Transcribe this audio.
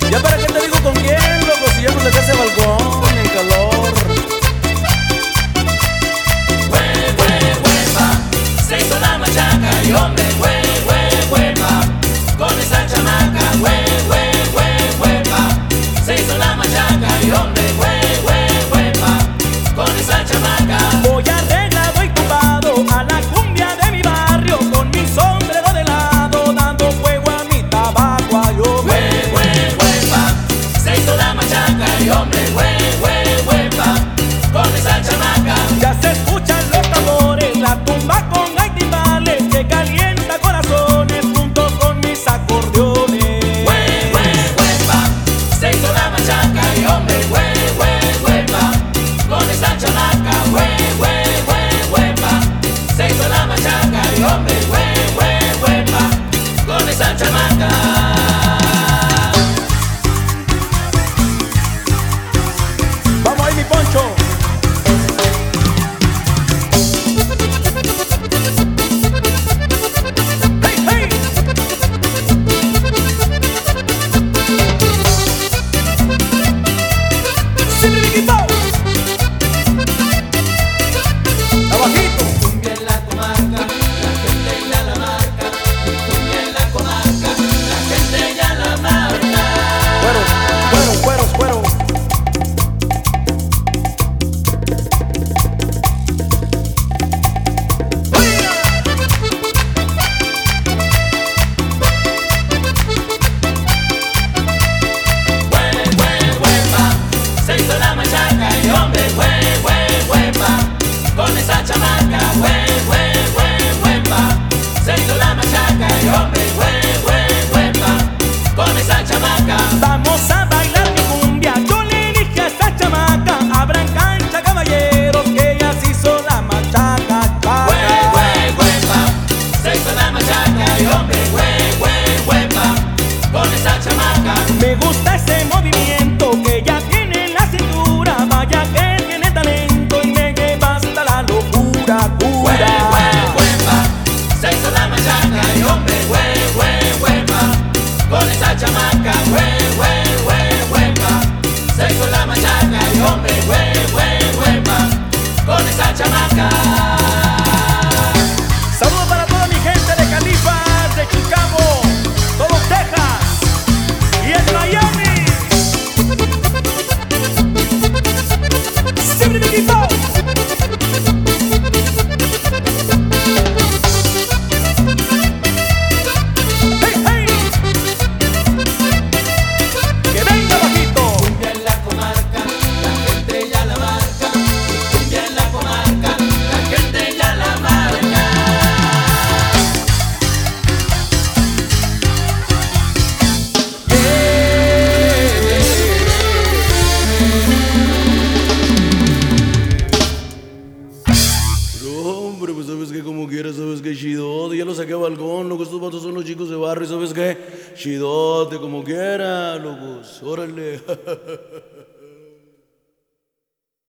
Ya para qué te digo con quién, loco, si ya no dejé ese balcón en calor. Huepa, se hizo la machaca y hombre, huepa, con esa chamaca, huepa, se hizo la machaca y hombre, huepa, con esa chamaca. Voy arreglado y tumbado a la cumbia de mi barrio, con mi sombrero de lado, dando fuego a mi tabaco, ay, hombre. Huepa, se hizo la machaca y hombre, huepa, con esa chamaca. Ya se escuchan los tambores, la tumba con hay timbales, que calienta corazones junto con mis acordeones. Huepa, se hizo la machaca y hombre, huepa, con esa chamaca. Huepa, se hizo la machaca y hombre, huepa, con esa chamaca. Vamos ahí, mi Poncho. Hey, hey. Siempre mi equipo. Abajito. Cumbia en la comarca, la gente ya la marca. Cumbia en la comarca, la gente ya la marca. Cuero. Huepa, se hizo la machaca y hombre, huepa, con esa chamaca. Huepa, se hizo la machaca y hombre, huepa, con esa chamaca. Vamos a bailar mi cumbia. Yo le dije a esta chamaca, abran cancha, caballeros, que ella se hizo la machaca. Huepa, se hizo la machaca y hombre, huepa, con esa chamaca. Me gusta ese movimiento que ella tiene en la cintura. Vaya que tiene talento y me lleva hasta la locura, Huepa, se hizo la machaca y hombre, huepa, con esa chamaca. Huepa, se hizo la machaca y hombre, huepa, con esa chamaca. Saludos para toda mi gente de Califas, de Chicago, todo Texas y en Miami. Siempre mi equipo. Hey, hey. Que venga bajito. Cumbia en la comarca, la gente ya la marca. Cumbia en la comarca, la gente ya la marca. Pero hombre, pues sabes que como quieras, sabes que chidote, ya lo saqué a balcón, loco, estos vatos son los chicos de barrio, sabes que chidote, como quiera, locos, órale.